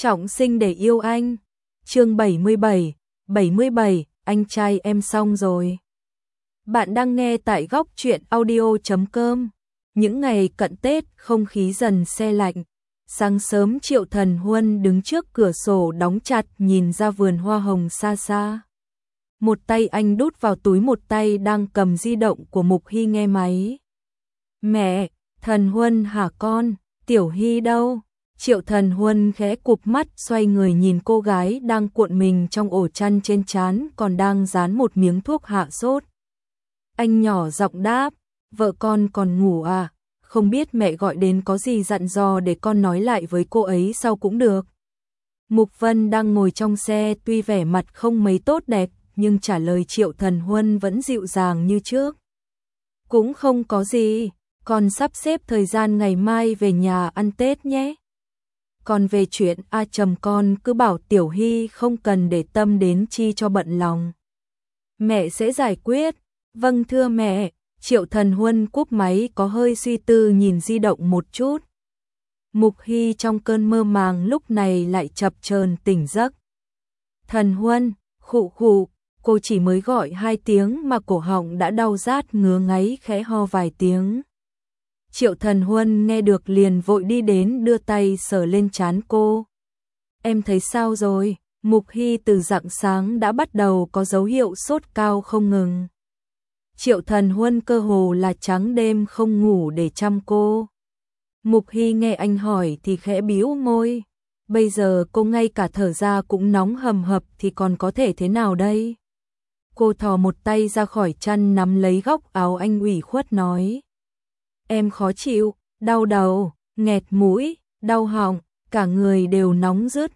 Trọng sinh để yêu anh. Chương 77, anh trai em xong rồi. Bạn đang nghe tại góc truyện audio.com. Những ngày cận Tết, không khí dần se lạnh. Sáng sớm Triệu Thần Huân đứng trước cửa sổ đóng chặt nhìn ra vườn hoa hồng xa xa. Một tay anh đút vào túi, một tay đang cầm di động của Mục Hy nghe máy. Mẹ, Thần Huân hả con, Tiểu Hy đâu? Triệu Thần Huân khẽ cụp mắt xoay người nhìn cô gái đang cuộn mình trong ổ chăn trên trán còn đang dán một miếng thuốc hạ sốt. Anh nhỏ giọng đáp, vợ con còn ngủ à? Không biết mẹ gọi đến có gì dặn dò để con nói lại với cô ấy sau cũng được. Mục Vân đang ngồi trong xe, tuy vẻ mặt không mấy tốt đẹp nhưng trả lời Triệu Thần Huân vẫn dịu dàng như trước. Cũng không có gì, con sắp xếp thời gian ngày mai về nhà ăn Tết nhé. Còn về chuyện Trầm con cứ bảo Tiểu Hy không cần để tâm đến chi cho bận lòng. Mẹ sẽ giải quyết. Vâng thưa mẹ. Triệu Thần Huân cúp máy có hơi suy tư nhìn di động một chút. Mục Hy trong cơn mơ màng lúc này lại chập chờn tỉnh giấc. Thần Huân, khụ khụ, cô chỉ mới gọi 2 tiếng mà cổ họng đã đau rát ngứa ngáy, khẽ ho vài tiếng. Triệu Thần Huân nghe được liền vội đi đến đưa tay sờ lên trán cô. Em thấy sao rồi? Mục Hy từ rạng sáng đã bắt đầu có dấu hiệu sốt cao không ngừng. Triệu Thần Huân cơ hồ là trắng đêm không ngủ để chăm cô. Mục Hy nghe anh hỏi thì khẽ bĩu môi. Bây giờ cô ngay cả thở ra cũng nóng hầm hập thì còn có thể thế nào đây? Cô thò một tay ra khỏi chăn nắm lấy góc áo anh ủy khuất nói. Em khó chịu, đau đầu, nghẹt mũi, đau họng, cả người đều nóng rứt.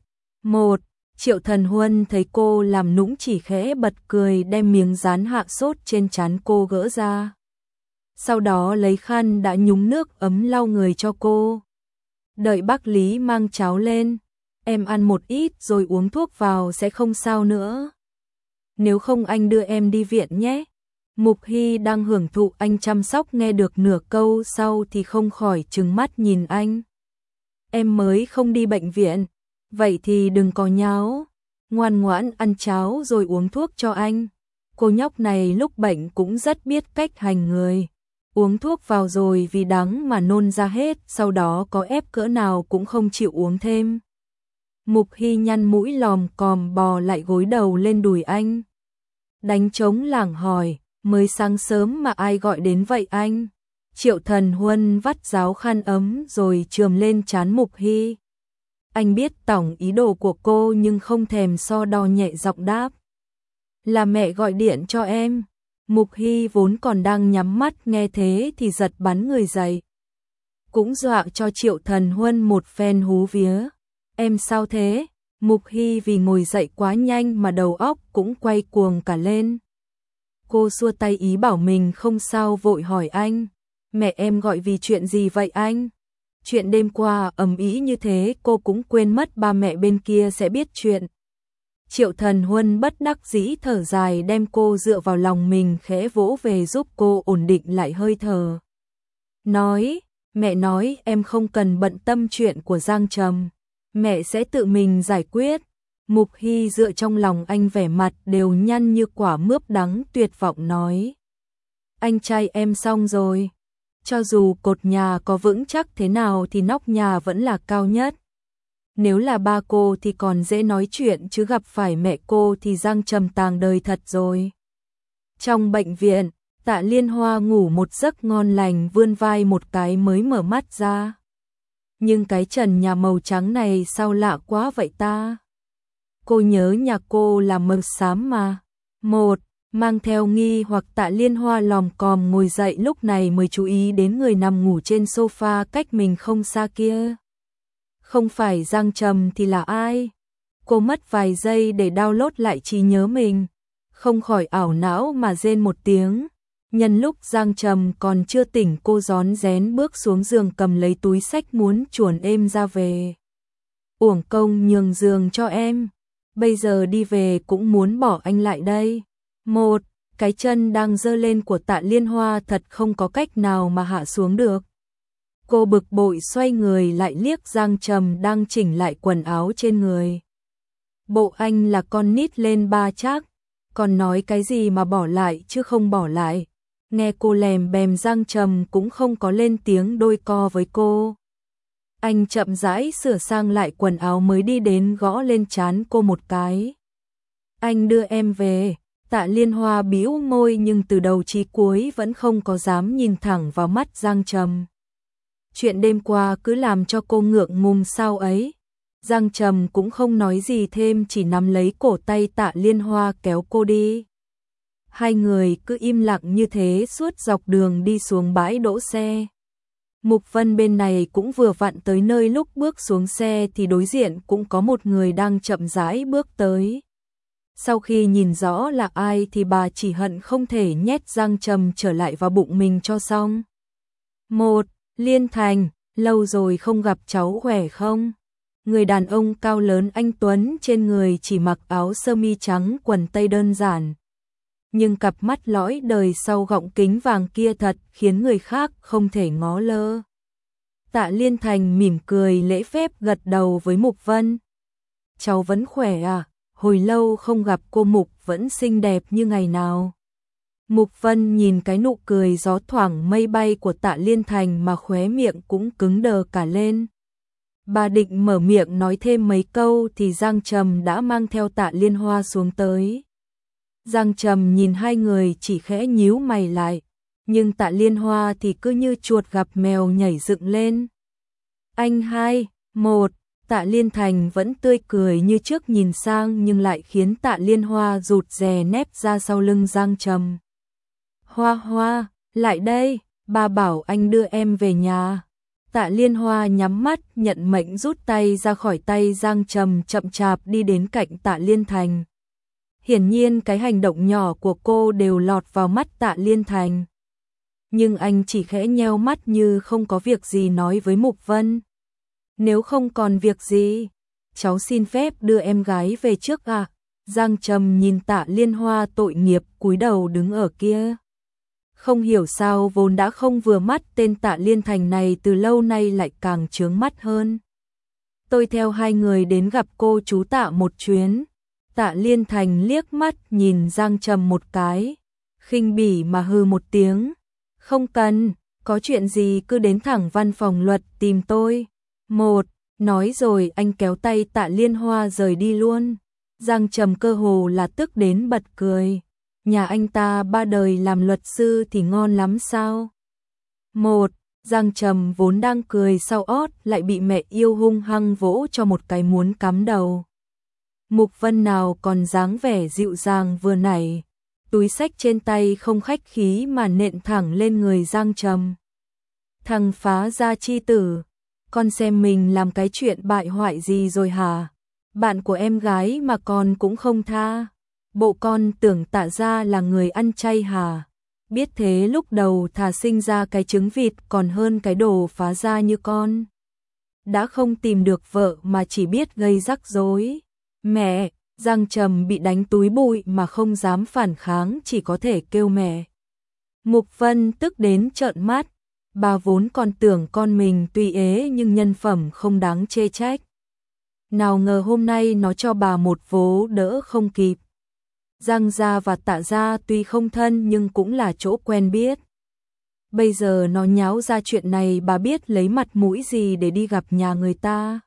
Triệu Thần Huân thấy cô làm nũng chỉ khẽ bật cười đem miếng dán hạ sốt trên trán cô gỡ ra. Sau đó lấy khăn đã nhúng nước ấm lau người cho cô. Đợi bác Lý mang cháo lên, em ăn một ít rồi uống thuốc vào sẽ không sao nữa. Nếu không anh đưa em đi viện nhé. Mục Hy đang hưởng thụ anh chăm sóc nghe được nửa câu sau thì không khỏi trừng mắt nhìn anh. Em mới không đi bệnh viện, vậy thì đừng có nháo, ngoan ngoãn ăn cháo rồi uống thuốc cho anh. Cô nhóc này lúc bệnh cũng rất biết cách hành người. Uống thuốc vào rồi vì đắng mà nôn ra hết, sau đó có ép cỡ nào cũng không chịu uống thêm. Mục Hy nhăn mũi lòm còm bò lại gối đầu lên đùi anh. Đánh trống lảng hỏi. Mới sáng sớm mà ai gọi đến vậy anh? Triệu Thần Huân vắt ráo khăn ấm rồi chườm lên trán Mục Hy. Anh biết tổng ý đồ của cô nhưng không thèm so đo, nhẹ giọng đáp. Là mẹ gọi điện cho em. Mục Hy vốn còn đang nhắm mắt nghe thế thì giật bắn người dậy. Cũng dọa cho Triệu Thần Huân một phen hú vía. Em sao thế? Mục Hy vì ngồi dậy quá nhanh mà đầu óc cũng quay cuồng cả lên. Cô xua tay ý bảo mình không sao, vội hỏi anh. Mẹ em gọi vì chuyện gì vậy anh? Chuyện đêm qua ầm ĩ như thế cô cũng quên mất ba mẹ bên kia sẽ biết chuyện. Triệu Thần Huân bất đắc dĩ thở dài đem cô dựa vào lòng mình khẽ vỗ về giúp cô ổn định lại hơi thở. Mẹ nói em không cần bận tâm chuyện của Giang Trầm. Mẹ sẽ tự mình giải quyết. Mục Hy dựa trong lòng anh, vẻ mặt đều nhăn như quả mướp đắng, tuyệt vọng nói. Anh trai em xong rồi. Cho dù cột nhà có vững chắc thế nào thì nóc nhà vẫn là cao nhất. Nếu là ba cô thì còn dễ nói chuyện chứ gặp phải mẹ cô thì Giang Trầm tàng đời thật rồi. Trong bệnh viện, Tạ Liên Hoa ngủ một giấc ngon lành, vươn vai một cái mới mở mắt ra. Nhưng cái trần nhà màu trắng này sao lạ quá vậy ta? Cô nhớ nhà cô là màu xám mà. Mang theo nghi hoặc Tạ Liên Hoa lòm còm ngồi dậy lúc này mới chú ý đến người nằm ngủ trên sofa cách mình không xa kia. Không phải Giang Trầm thì là ai? Cô mất vài giây để download lại trí nhớ mình. Không khỏi ảo não mà rên một tiếng. Nhân lúc Giang Trầm còn chưa tỉnh, cô rón rén bước xuống giường cầm lấy túi xách muốn chuồn êm ra về. Uổng công nhường giường cho em. Bây giờ đi về cũng muốn bỏ anh lại đây. Cái chân đang giơ lên của Tạ Liên Hoa thật không có cách nào mà hạ xuống được. Cô bực bội xoay người lại liếc Giang Trầm đang chỉnh lại quần áo trên người. Bộ anh là con nít lên ba chắc, còn nói cái gì mà bỏ lại chứ không bỏ lại. Nghe cô lèm bèm Giang Trầm cũng không có lên tiếng đôi co với cô. Anh chậm rãi sửa sang lại quần áo mới đi đến gõ lên trán cô một cái. Anh đưa em về. Tạ Liên Hoa bĩu môi nhưng từ đầu chí cuối vẫn không có dám nhìn thẳng vào mắt Giang Trầm. Chuyện đêm qua cứ làm cho cô ngượng ngùng sao ấy. Giang Trầm cũng không nói gì thêm, chỉ nắm lấy cổ tay Tạ Liên Hoa kéo cô đi. Hai người cứ im lặng như thế suốt dọc đường đi xuống bãi đỗ xe. Mục Vân bên này cũng vừa vặn tới nơi, lúc bước xuống xe thì đối diện cũng có một người đang chậm rãi bước tới. Sau khi nhìn rõ là ai thì bà chỉ hận không thể nhét Giang Trầm trở lại vào bụng mình cho xong. Liên Thành, lâu rồi không gặp, cháu khỏe không? Người đàn ông cao lớn anh tuấn trên người chỉ mặc áo sơ mi trắng quần tây đơn giản. Nhưng cặp mắt lõi đời sau gọng kính vàng kia thật khiến người khác không thể ngó lơ. Tạ Liên Thành mỉm cười lễ phép gật đầu với Mục Vân. Cháu vẫn khỏe à? Hồi lâu không gặp cô Mục vẫn xinh đẹp như ngày nào. Mục Vân nhìn cái nụ cười gió thoảng mây bay của Tạ Liên Thành mà khóe miệng cũng cứng đờ cả lên. Bà định mở miệng nói thêm mấy câu thì Giang Trầm đã mang theo Tạ Liên Hoa xuống tới. Giang Trầm nhìn hai người chỉ khẽ nhíu mày lại, nhưng Tạ Liên Hoa thì cứ như chuột gặp mèo nhảy dựng lên. Anh hai, một, Tạ Liên Thành vẫn tươi cười như trước nhìn sang nhưng lại khiến Tạ Liên Hoa rụt rè nép ra sau lưng Giang Trầm. Hoa Hoa, lại đây, ba bảo anh đưa em về nhà. Tạ Liên Hoa nhắm mắt nhận mệnh rút tay ra khỏi tay Giang Trầm, chậm chạp đi đến cạnh Tạ Liên Thành. Hiển nhiên cái hành động nhỏ của cô đều lọt vào mắt Tạ Liên Thành. Nhưng anh chỉ khẽ nheo mắt như không có việc gì nói với Mục Vân. Nếu không còn việc gì, cháu xin phép đưa em gái về trước ạ. Giang Trầm nhìn Tạ Liên Hoa tội nghiệp cúi đầu đứng ở kia. Không hiểu sao vốn đã không vừa mắt tên Tạ Liên Thành này từ lâu nay lại càng chướng mắt hơn. Tôi theo hai người đến gặp cô chú Tạ một chuyến. Tạ Liên Thành liếc mắt nhìn Giang Trầm một cái, khinh bỉ mà hừ một tiếng. Không cần, có chuyện gì cứ đến thẳng văn phòng luật tìm tôi. Một, nói rồi anh kéo tay Tạ Liên Hoa rời đi luôn. Giang Trầm cơ hồ là tức đến bật cười. Nhà anh ta ba đời làm luật sư thì ngon lắm sao? Một, Giang Trầm vốn đang cười sau ót lại bị mẹ yêu hung hăng vỗ cho một cái muốn cắm đầu. Mục Vân nào còn dáng vẻ dịu dàng vừa nãy, túi xách trên tay không khách khí mà nện thẳng lên người Giang Trầm. Thằng phá gia chi tử, con xem mình làm cái chuyện bại hoại gì rồi hả? Bạn của em gái mà con cũng không tha. Bộ con tưởng Tạ gia là người ăn chay hả? Biết thế lúc đầu thà sinh ra cái trứng vịt còn hơn cái đồ phá gia như con. Đã không tìm được vợ mà chỉ biết gây rắc rối. Mẹ, Giang Trầm bị đánh túi bụi mà không dám phản kháng, chỉ có thể kêu mẹ. Mục Vân tức đến trợn mắt, bà vốn còn tưởng con mình tuy ế nhưng nhân phẩm không đáng chê trách. Nào ngờ hôm nay nó cho bà một vố đỡ không kịp. Giang gia và Tạ gia tuy không thân nhưng cũng là chỗ quen biết. Bây giờ nó nháo ra chuyện này, bà biết lấy mặt mũi gì để đi gặp nhà người ta.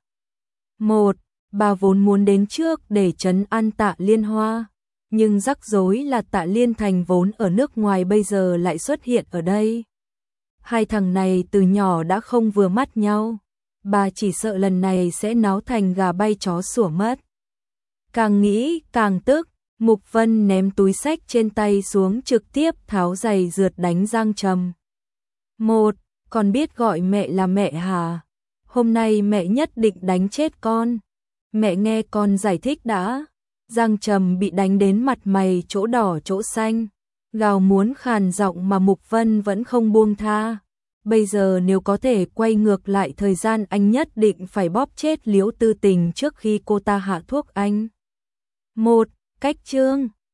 Một, bà vốn muốn đến trước để trấn an Tạ Liên Hoa, nhưng rắc rối là Tạ Liên Thành vốn ở nước ngoài bây giờ lại xuất hiện ở đây. Hai thằng này từ nhỏ đã không vừa mắt nhau, bà chỉ sợ lần này sẽ náo thành gà bay chó sủa mất. Càng nghĩ càng tức, Mục Vân ném túi xách trên tay xuống, trực tiếp tháo giày rượt đánh Giang Trầm. Một, con biết gọi mẹ là mẹ hả? Hôm nay mẹ nhất định đánh chết con. Mẹ nghe con giải thích đã. Giang Trầm bị đánh đến mặt mày chỗ đỏ chỗ xanh, gào muốn khàn giọng mà Mục Vân vẫn không buông tha. Bây giờ nếu có thể quay ngược lại thời gian, anh nhất định phải bóp chết Liễu Tư Tình trước khi cô ta hạ thuốc anh. Một, cách chương